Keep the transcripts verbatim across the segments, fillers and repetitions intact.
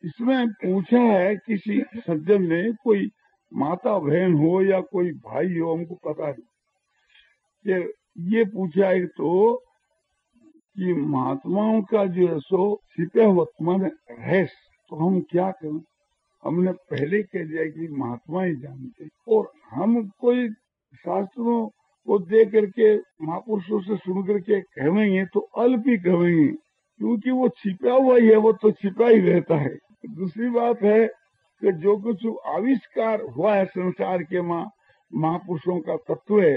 इसमें पूछा है किसी सज्जन ने, कोई माता बहन हो या कोई भाई हो, हमको पता नहीं, कि ये पूछा है तो कि महात्माओं का जो है सो छिपा हुआ मन रहस्य, तो हम क्या करें। हमने पहले कह दिया कि महात्मा ही जानते, और हम कोई शास्त्रों को दे करके महापुरुषों से सुन करके कहेंगे तो अल्प ही कहेंगे, क्योंकि वो छिपा हुआ ही है, वो तो छिपा ही रहता है। दूसरी बात है कि जो कुछ आविष्कार हुआ है संसार के माँ महापुरुषों का तत्व है,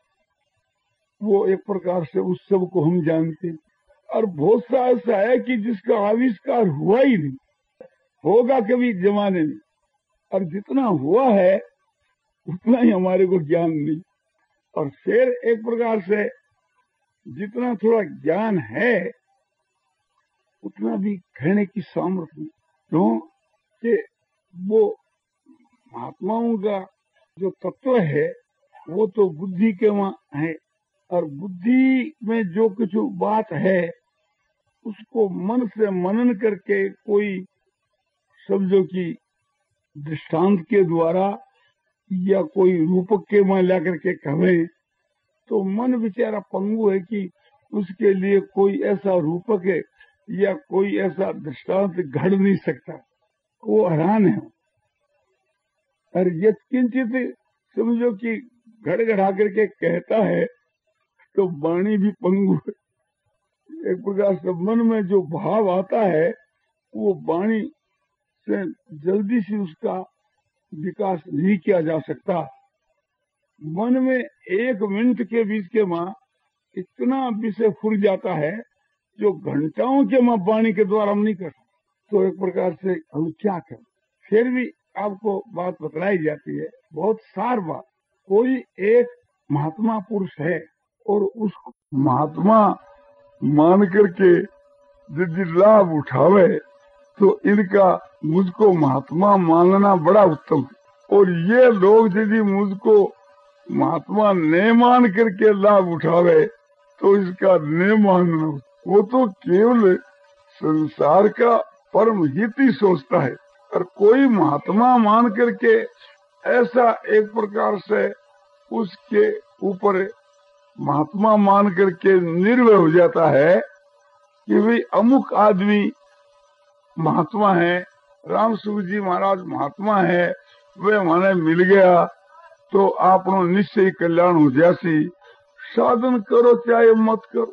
वो एक प्रकार से उस सब को हम जानते हैं। और बहुत सा ऐसा है कि जिसका आविष्कार हुआ ही नहीं, होगा कभी जमाने में, और जितना हुआ है उतना ही हमारे को ज्ञान नहीं। और फिर एक प्रकार से जितना थोड़ा ज्ञान है उतना भी कहने की सामर्थ्य नहीं, क्यों कि वो महात्माओं का जो तत्व है वो तो बुद्धि के वहाँ है, और बुद्धि में जो कुछ बात है उसको मन से मनन करके कोई समझो कि दृष्टांत के द्वारा या कोई रूपक के वहाँ ला करके कहे तो मन बेचारा पंगु है कि उसके लिए कोई ऐसा रूपक है या कोई ऐसा दृष्टांत घड़ नहीं सकता, वो हैरान है। और ये किंचित समझो कि घड़ घड़ा करके कहता है तो वाणी भी पंगु है। एक प्रकार से मन में जो भाव आता है वो वाणी से जल्दी से उसका विकास नहीं किया जा सकता। मन में एक मिनट के बीच के माँ इतना विषय फुर जाता है जो घंटाओं के माँ वाणी के द्वारा हम नहीं कर सकते। तो एक प्रकार से हम क्या करें, फिर भी आपको बात बतलाई जाती है, बहुत सार बात। कोई एक महात्मा पुरुष है और उस महात्मा मान करके यदि लाभ उठावे तो इनका मुझको महात्मा मानना बड़ा उत्तम है। और ये लोग यदि मुझको महात्मा न मान करके लाभ उठावे तो इसका न मानना, वो तो केवल संसार का परम हित ही सोचता है। और कोई महात्मा मान करके ऐसा एक प्रकार से उसके ऊपर महात्मा मान करके निर्भय हो जाता है कि भाई अमुक आदमी महात्मा है, राम सूर जी महाराज महात्मा है, वे माने मिल गया तो आपनो निश्चय कल्याण हो जासी, साधन करो चाहे मत करो,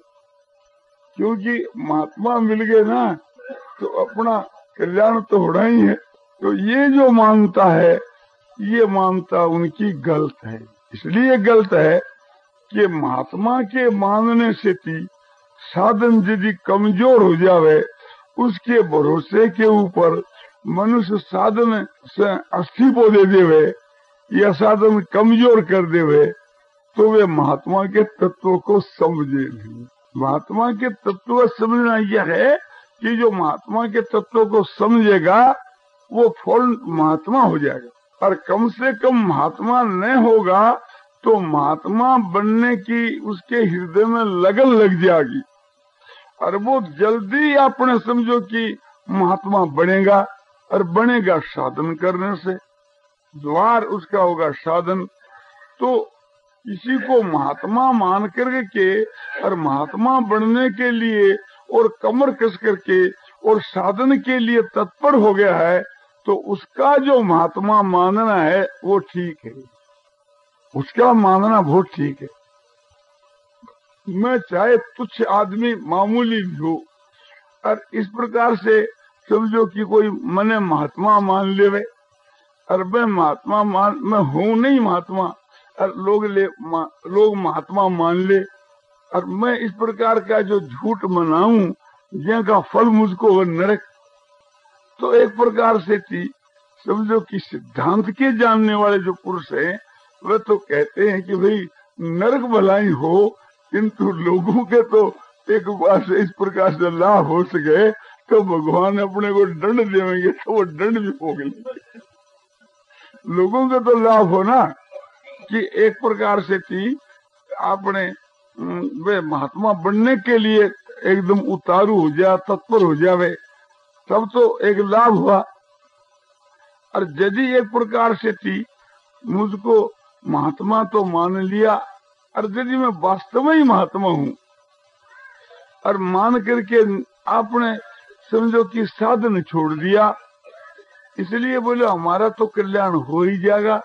क्योंकि महात्मा मिल गए ना तो अपना कल्याण तो होना ही है। तो ये जो मानता है ये मानता उनकी गलत है। इसलिए गलत है कि महात्मा के मानने से थी साधन यदि कमजोर हो जावे, उसके भरोसे के ऊपर मनुष्य साधन से अस्तीफो दे देवे या साधन कमजोर कर देवे तो वे महात्मा के तत्व को समझे नहीं। महात्मा के तत्व समझना यह है कि जो महात्मा के तत्व को समझेगा वो फौरन महात्मा हो जाएगा, और कम से कम महात्मा न होगा तो महात्मा बनने की उसके हृदय में लगन लग जाएगी, और वो जल्दी अपने समझो कि महात्मा बनेगा, और बनेगा साधन करने से, द्वार उसका होगा साधन। तो किसी को महात्मा मान करके और महात्मा बनने के लिए और कमर कस करके और साधन के लिए तत्पर हो गया है तो उसका जो महात्मा मानना है वो ठीक है, उसका मानना बहुत ठीक है। मैं चाहे तुच्छ आदमी मामूली भी हो और इस प्रकार से समझो कि कोई मने महात्मा मान लेवे, और मैं महात्मा मान मैं हूँ नहीं महात्मा, और लोग ले मा, लोग महात्मा मान ले, और मैं इस प्रकार का जो झूठ मनाऊं जिनका फल मुझको वो नरक। तो एक प्रकार से थी समझो कि सिद्धांत के जानने वाले जो पुरुष हैं वे तो कहते हैं कि भाई नरक भलाई हो, किंतु लोगों के तो एक बार से इस प्रकार से लाभ हो सके तो भगवान अपने को दंड देंगे तो वो दंड भी हो गई। लोगों का तो लाभ हो ना कि एक प्रकार से थी आपने वे महात्मा बनने के लिए एकदम उतारू हो जाए, तत्पर हो जावे, तब तो एक लाभ हुआ। और यदि एक प्रकार से थी मुझको महात्मा तो मान लिया, और यदि मैं वास्तव में ही महात्मा हूँ और मान करके आपने समझो कि साधन छोड़ दिया, इसलिए बोले हमारा तो कल्याण हो ही जाएगा,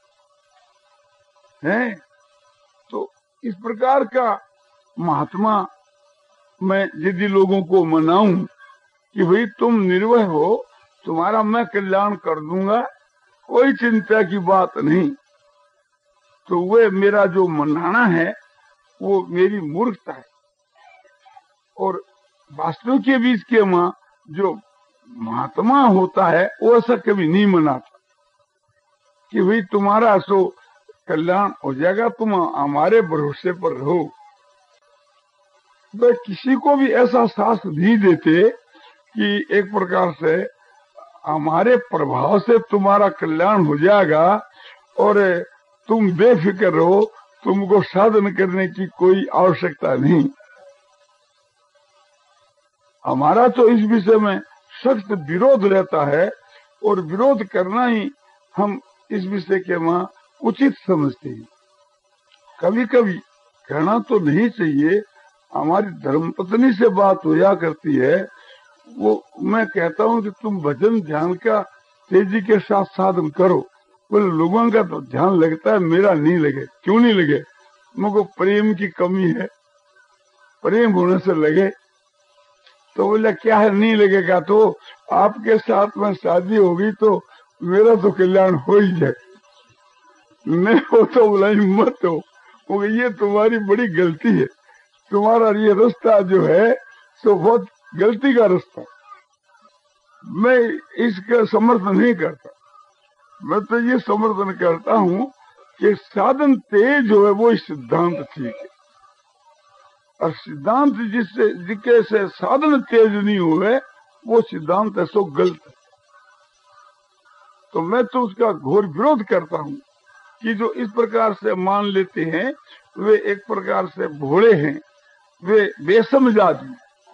है। तो इस प्रकार का महात्मा मैं यदि लोगों को मनाऊं कि भाई तुम निर्भय हो, तुम्हारा मैं कल्याण कर दूंगा, कोई चिंता की बात नहीं, तो वे मेरा जो मनाना है वो मेरी मूर्खता है। और वास्तव के बीच के मां जो महात्मा होता है वो ऐसा कभी नहीं मनाता कि भाई तुम्हारा सो कल्याण हो जाएगा, तुम हमारे भरोसे पर रहो। वे किसी को भी ऐसा साथ नहीं देते कि एक प्रकार से हमारे प्रभाव से तुम्हारा कल्याण हो जाएगा और तुम बेफिक्र रहो, तुमको साधन करने की कोई आवश्यकता नहीं। हमारा तो इस विषय में सख्त विरोध रहता है, और विरोध करना ही हम इस विषय के वहां उचित समझते हैं। कभी कभी कहना तो नहीं चाहिए, हमारी धर्मपत्नी से बात होया करती है, वो मैं कहता हूँ कि तुम भजन ध्यान का तेजी के साथ साधन करो। बोले लोगों का तो ध्यान लगता है, मेरा नहीं लगे। क्यों नहीं लगे? मुझको प्रेम की कमी है, प्रेम होने से लगे। तो बोले क्या है नहीं लगेगा? तो आपके साथ में शादी होगी तो मेरा तो कल्याण हो ही जाए। नहीं हो तो बोला हिम्मत हो, वो ये तुम्हारी बड़ी गलती है, तुम्हारा ये रास्ता जो है सो बहुत गलती का रास्ता। मैं इसका समर्थन नहीं करता, मैं तो ये समर्थन करता हूँ कि साधन तेज जो है वो सिद्धांत ठीक है, और सिद्धांत जिससे जिसके से साधन तेज नहीं हुए वो सिद्धांत है सो गलत है। तो मैं तो उसका घोर विरोध करता हूँ कि जो इस प्रकार से मान लेते हैं वे एक प्रकार से भोले हैं, वे बेसमझ आदमी।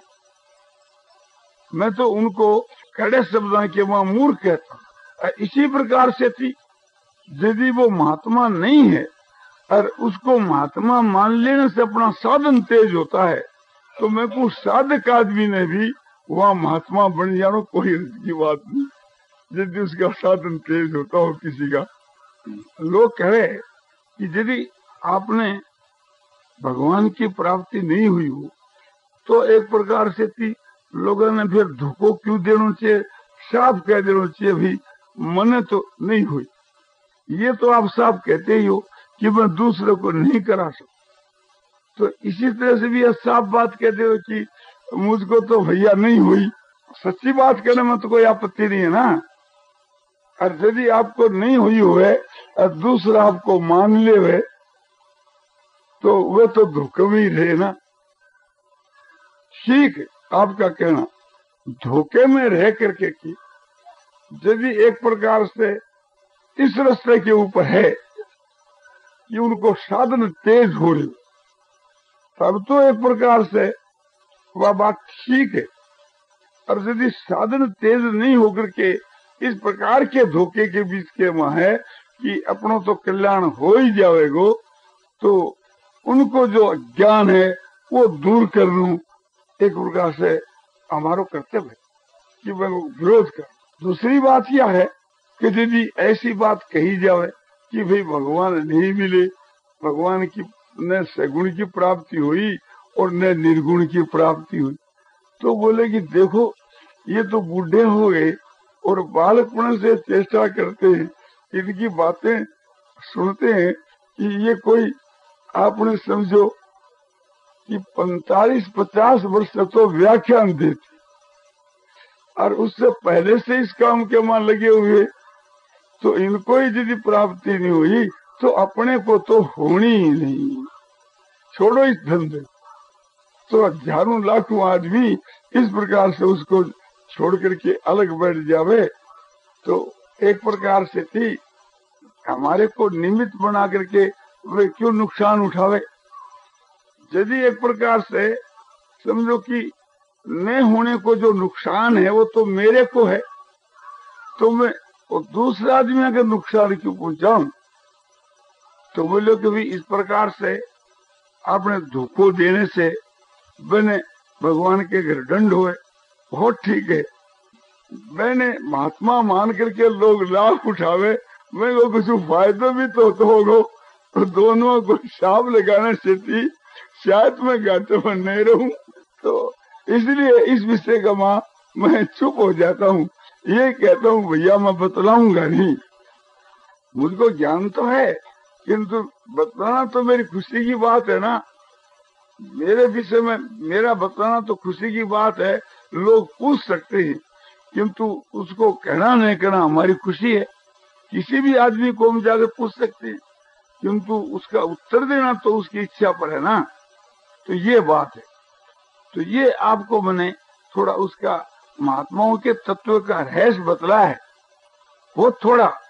मैं तो उनको कड़े शब्दों के वहां मूर्ख कहता हूँ। इसी प्रकार से थी यदि वो महात्मा नहीं है और उसको महात्मा मान लेने से अपना साधन तेज होता है, तो मैं को साधक आदमी ने भी वहाँ महात्मा बन जाना कोई की बात नहीं, यदि उसका साधन तेज होता हो किसी का। लोग कहे कि यदि आपने भगवान की प्राप्ति नहीं हुई हो तो एक प्रकार से थी लोगों ने फिर धोखो क्यों देना चाहिए, साफ कह देना चाहिए भी मने तो नहीं हुई। ये तो आप साफ कहते ही हो कि मैं दूसरे को नहीं करा सकता, तो इसी तरह से भी यह साफ बात कहते हो कि मुझको तो भैया नहीं हुई। सच्ची बात करने में तो कोई आपत्ति नहीं है ना। और यदि आपको नहीं हुई हुए और दूसरा आपको मान ले हुए तो वे तो धोखे में ही रहे ना। ठीक है आपका कहना, धोखे में रह करके की यदि एक प्रकार से इस रास्ते के ऊपर है कि उनको साधन तेज हो रही, तब तो एक प्रकार से वह बात ठीक है। और यदि साधन तेज नहीं होकर के इस प्रकार के धोखे के बीच के वहां है कि अपनों तो कल्याण हो ही जाएगो, तो उनको जो ज्ञान है वो दूर कर लूं, एक प्रकार से हमारा कर्तव्य है कि मैं विरोध कर। दूसरी बात यह है कि यदि ऐसी बात कही जाए कि भाई भगवान नहीं मिले, भगवान की न सगुण की प्राप्ति हुई और न निर्गुण की प्राप्ति हुई, तो बोले कि देखो ये तो बूढ़े हो गए और बालकपन से चेष्टा करते हैं, इनकी बातें सुनते हैं कि ये कोई आपने समझो कि पैंतालीस पचास वर्ष तो व्याख्यान देते और उससे पहले से इस काम के मां लगे हुए, तो इनको ही यदि प्राप्ति नहीं हुई तो अपने को तो होनी ही नहीं। छोड़ो इस धंधे, तो हजारों लाखों आदमी इस प्रकार से उसको छोड़ करके अलग बैठ जावे, तो एक प्रकार से थी हमारे को निमित्त बना करके वे क्यों नुकसान उठावे। यदि एक प्रकार से समझो कि न होने को जो नुकसान है वो तो मेरे को है, तो मैं वो दूसरा आदमी अगर नुकसान क्यों पहुंचाऊं? तो बोले कि भी इस प्रकार से आपने धोखो देने से मैंने भगवान के घर दंड हुए, बहुत ठीक है। मैंने महात्मा मान करके लोग लाभ उठावे, मैं को कुछ फायदा भी तो, तो होगा, तो दोनों को शाप लगाने से थी शायद मैं घाटे में नहीं रहूं। तो इसलिए इस विषय का मां मैं चुप हो जाता हूँ, ये कहता हूँ भैया मैं बतलाऊंगा नहीं, मुझको ज्ञान तो है किंतु बतलाना तो मेरी खुशी की बात है ना, मेरे विषय में मेरा बतलाना तो खुशी की बात है, लोग पूछ सकते हैं किंतु उसको कहना नहीं कहना हमारी खुशी है। किसी भी आदमी को हम जाकर पूछ सकते हैं किंतु उसका उत्तर देना तो उसकी इच्छा पर है ना, तो ये बात है। तो ये आपको मैंने थोड़ा उसका महात्माओं के तत्व का रहस्य बतला है, वो थोड़ा